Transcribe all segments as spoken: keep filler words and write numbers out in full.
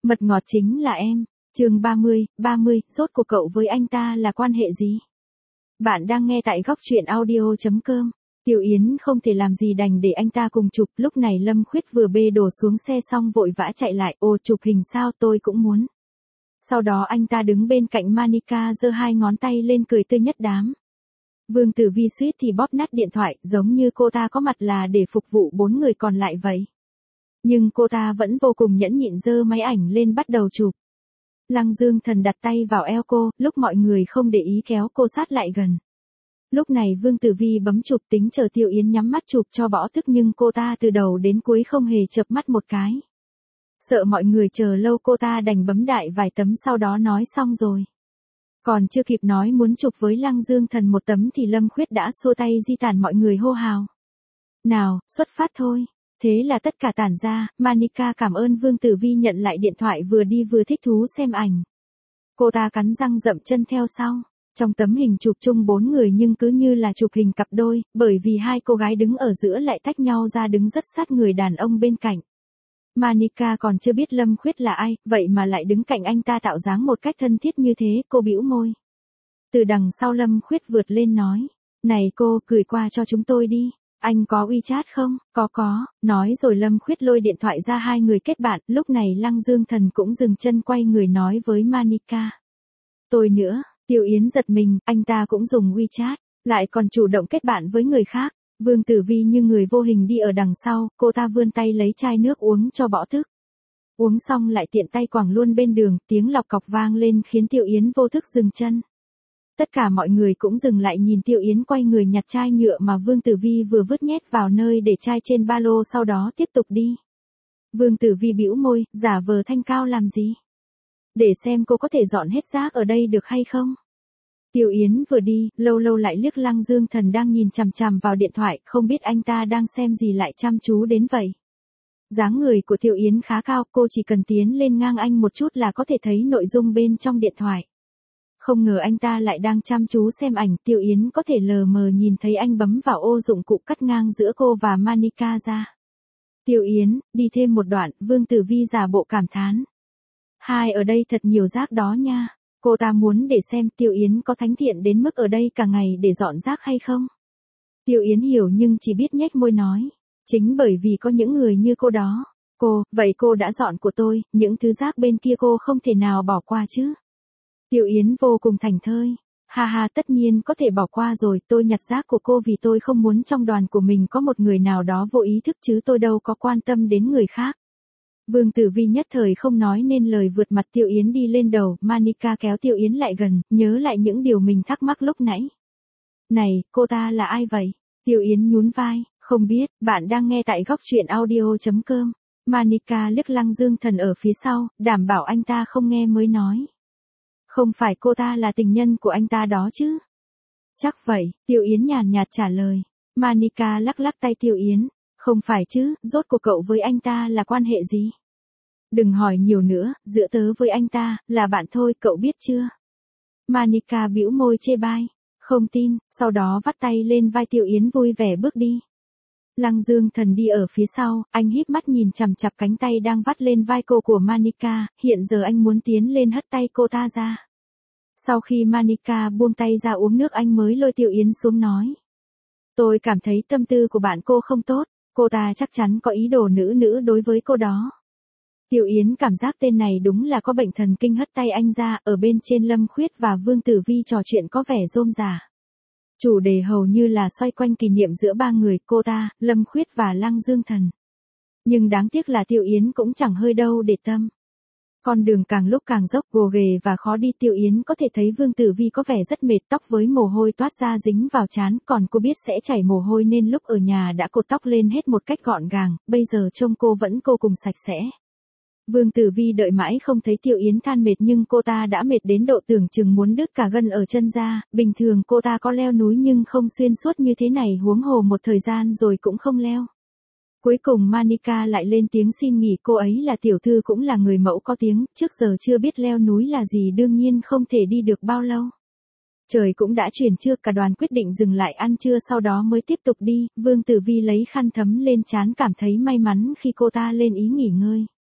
Mật ngọt chính là em. Chương ba mươi, ba mươi, rốt cuộc cậu với anh ta là quan hệ gì? Bạn đang nghe tại góc truyện audio chấm com. Tiêu Yến không thể làm gì đành để anh ta cùng chụp, lúc này Lâm Khuyết vừa bê đồ xuống xe xong vội vã chạy lại, ồ chụp hình sao, tôi cũng muốn. Sau đó anh ta đứng bên cạnh Manica giơ hai ngón tay lên cười tươi nhất đám. Vương Tử Vi suýt thì bóp nát điện thoại, giống như cô ta có mặt là để phục vụ bốn người còn lại vậy. Nhưng cô ta vẫn vô cùng nhẫn nhịn giơ máy ảnh lên bắt đầu chụp. Lăng Dương Thần đặt tay vào eo cô, lúc mọi người không để ý kéo cô sát lại gần. Lúc này Vương Tử Vi bấm chụp tính chờ Tiêu Yến nhắm mắt chụp cho bỏ thức, nhưng cô ta từ đầu đến cuối không hề chợp mắt một cái. Sợ mọi người chờ lâu cô ta đành bấm đại vài tấm sau đó nói xong rồi. Còn chưa kịp nói muốn chụp với Lăng Dương Thần một tấm thì Lâm Khuyết đã xua tay di tản, mọi người hô hào. Nào, xuất phát thôi. Thế là tất cả tản ra, Manica cảm ơn Vương Tử Vi nhận lại điện thoại vừa đi vừa thích thú xem ảnh. Cô ta cắn răng dậm chân theo sau. Trong tấm hình chụp chung bốn người nhưng cứ như là chụp hình cặp đôi, bởi vì hai cô gái đứng ở giữa lại tách nhau ra đứng rất sát người đàn ông bên cạnh. Manica còn chưa biết Lâm Khuyết là ai, vậy mà lại đứng cạnh anh ta tạo dáng một cách thân thiết như thế, cô bĩu môi. Từ đằng sau Lâm Khuyết vượt lên nói, này cô, cười qua cho chúng tôi đi. Anh có WeChat không? Có có, nói rồi Lâm Khuyết lôi điện thoại ra, hai người kết bạn, lúc này Lăng Dương Thần cũng dừng chân quay người nói với Manica. Tôi nữa, Tiêu Yến giật mình, anh ta cũng dùng WeChat, lại còn chủ động kết bạn với người khác. Vương Tử Vi như người vô hình đi ở đằng sau, cô ta vươn tay lấy chai nước uống cho bỏ thức. Uống xong lại tiện tay quẳng luôn bên đường, tiếng lọc cọc vang lên khiến Tiêu Yến vô thức dừng chân. Tất cả mọi người cũng dừng lại nhìn Tiêu Yến quay người nhặt chai nhựa mà Vương Tử Vi vừa vứt nhét vào nơi để chai trên ba lô, sau đó tiếp tục đi. Vương Tử Vi bĩu môi, giả vờ thanh cao làm gì? Để xem cô có thể dọn hết rác ở đây được hay không? Tiêu Yến vừa đi, lâu lâu lại liếc Lăng Dương Thần đang nhìn chằm chằm vào điện thoại, không biết anh ta đang xem gì lại chăm chú đến vậy. Dáng người của Tiêu Yến khá cao, cô chỉ cần tiến lên ngang anh một chút là có thể thấy nội dung bên trong điện thoại. Không ngờ anh ta lại đang chăm chú xem ảnh, Tiêu Yến có thể lờ mờ nhìn thấy anh bấm vào ô dụng cụ cắt ngang giữa cô và Manica ra. Tiêu Yến, đi thêm một đoạn, Vương Tử Vi giả bộ cảm thán. Hai ở đây thật nhiều rác đó nha. Cô ta muốn để xem Tiêu Yến có thánh thiện đến mức ở đây cả ngày để dọn rác hay không. Tiêu Yến hiểu nhưng chỉ biết nhếch môi nói. Chính bởi vì có những người như cô đó. Cô, vậy cô đã dọn của tôi, những thứ rác bên kia cô không thể nào bỏ qua chứ. Tiêu Yến vô cùng thảnh thơi. Ha ha, tất nhiên có thể bỏ qua rồi, tôi nhặt rác của cô vì tôi không muốn trong đoàn của mình có một người nào đó vô ý thức chứ tôi đâu có quan tâm đến người khác. Vương Tử Vi nhất thời không nói nên lời, vượt mặt Tiêu Yến đi lên đầu, Manica kéo Tiêu Yến lại gần, nhớ lại những điều mình thắc mắc lúc nãy. Này, cô ta là ai vậy? Tiêu Yến nhún vai, không biết, bạn đang nghe tại góc truyện audio chấm com. Manica liếc Lăng Dương Thần ở phía sau, đảm bảo anh ta không nghe mới nói. Không phải cô ta là tình nhân của anh ta đó chứ? Chắc vậy, Tiêu Yến nhàn nhạt trả lời. Manica lắc lắc tay Tiêu Yến. Không phải chứ, rốt cuộc cậu với anh ta là quan hệ gì? Đừng hỏi nhiều nữa, giữa tớ với anh ta, là bạn thôi, cậu biết chưa? Manica bĩu môi chê bai. Không tin, sau đó vắt tay lên vai Tiêu Yến vui vẻ bước đi. Lăng Dương Thần đi ở phía sau, anh híp mắt nhìn chằm chằm cánh tay đang vắt lên vai cô của Manica, hiện giờ anh muốn tiến lên hất tay cô ta ra. Sau khi Manica buông tay ra uống nước anh mới lôi Tiêu Yến xuống nói. Tôi cảm thấy tâm tư của bạn cô không tốt. Cô ta chắc chắn có ý đồ nữ nữ đối với cô đó. Tiêu Yến cảm giác tên này đúng là có bệnh thần kinh, hất tay anh ra, ở bên trên Lâm Khuyết và Vương Tử Vi trò chuyện có vẻ rôm rả. Chủ đề hầu như là xoay quanh kỷ niệm giữa ba người, cô ta, Lâm Khuyết và Lăng Dương Thần. Nhưng đáng tiếc là Tiêu Yến cũng chẳng hơi đâu để tâm. Con đường càng lúc càng dốc, gồ ghề và khó đi, Tiêu Yến có thể thấy Vương Tử Vi có vẻ rất mệt, tóc với mồ hôi toát ra dính vào trán, còn cô biết sẽ chảy mồ hôi nên lúc ở nhà đã cột tóc lên hết một cách gọn gàng, bây giờ trông cô vẫn vô cùng sạch sẽ. Vương Tử Vi đợi mãi không thấy Tiêu Yến than mệt nhưng cô ta đã mệt đến độ tưởng chừng muốn đứt cả gân ở chân ra, bình thường cô ta có leo núi nhưng không xuyên suốt như thế này, huống hồ một thời gian rồi cũng không leo. Cuối cùng Manica lại lên tiếng xin nghỉ, cô ấy là tiểu thư cũng là người mẫu có tiếng, trước giờ chưa biết leo núi là gì, đương nhiên không thể đi được bao lâu. Trời cũng đã chuyển trưa, cả đoàn quyết định dừng lại ăn trưa sau đó mới tiếp tục đi, Vương Tử Vi lấy khăn thấm lên trán cảm thấy may mắn khi cô ta lên ý nghỉ ngơi.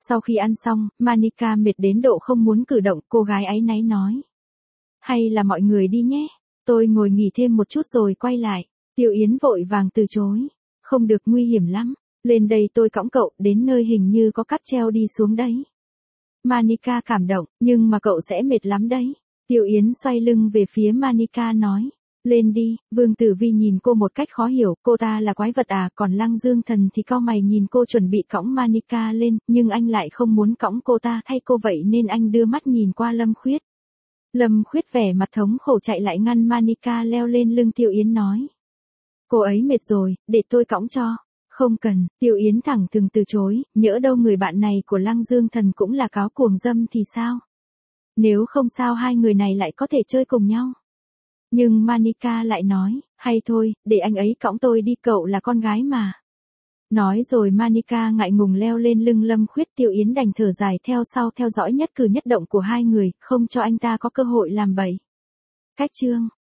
Sau khi ăn xong, Manika mệt đến độ không muốn cử động, cô gái áy náy nói. Hay là mọi người đi nhé, tôi ngồi nghỉ thêm một chút rồi quay lại. Tiêu Yến vội vàng từ chối. Không được, nguy hiểm lắm. Lên đây tôi cõng cậu, đến nơi hình như có cáp treo đi xuống đấy. Manika cảm động, nhưng mà cậu sẽ mệt lắm đấy. Tiêu Yến xoay lưng về phía Manika nói. Lên đi. Vương Tử Vi nhìn cô một cách khó hiểu, cô ta là quái vật à, còn Lăng Dương Thần thì cau mày nhìn cô chuẩn bị cõng Manika lên, nhưng anh lại không muốn cõng cô ta thay cô vậy nên anh đưa mắt nhìn qua Lâm Khuyết. Lâm Khuyết vẻ mặt thống khổ chạy lại ngăn Manika leo lên lưng Tiêu Yến nói. Cô ấy mệt rồi, để tôi cõng cho. Không cần, Tiêu Yến thẳng thừng từ chối, nhỡ đâu người bạn này của Lăng Dương Thần cũng là cáo cuồng dâm thì sao? Nếu không sao hai người này lại có thể chơi cùng nhau. Nhưng Manika lại nói, hay thôi, để anh ấy cõng tôi đi, cậu là con gái mà. Nói rồi Manika ngại ngùng leo lên lưng Lâm Khuyết, Tiêu Yến đành thở dài theo sau theo dõi nhất cử nhất động của hai người, không cho anh ta có cơ hội làm bậy. Cách chương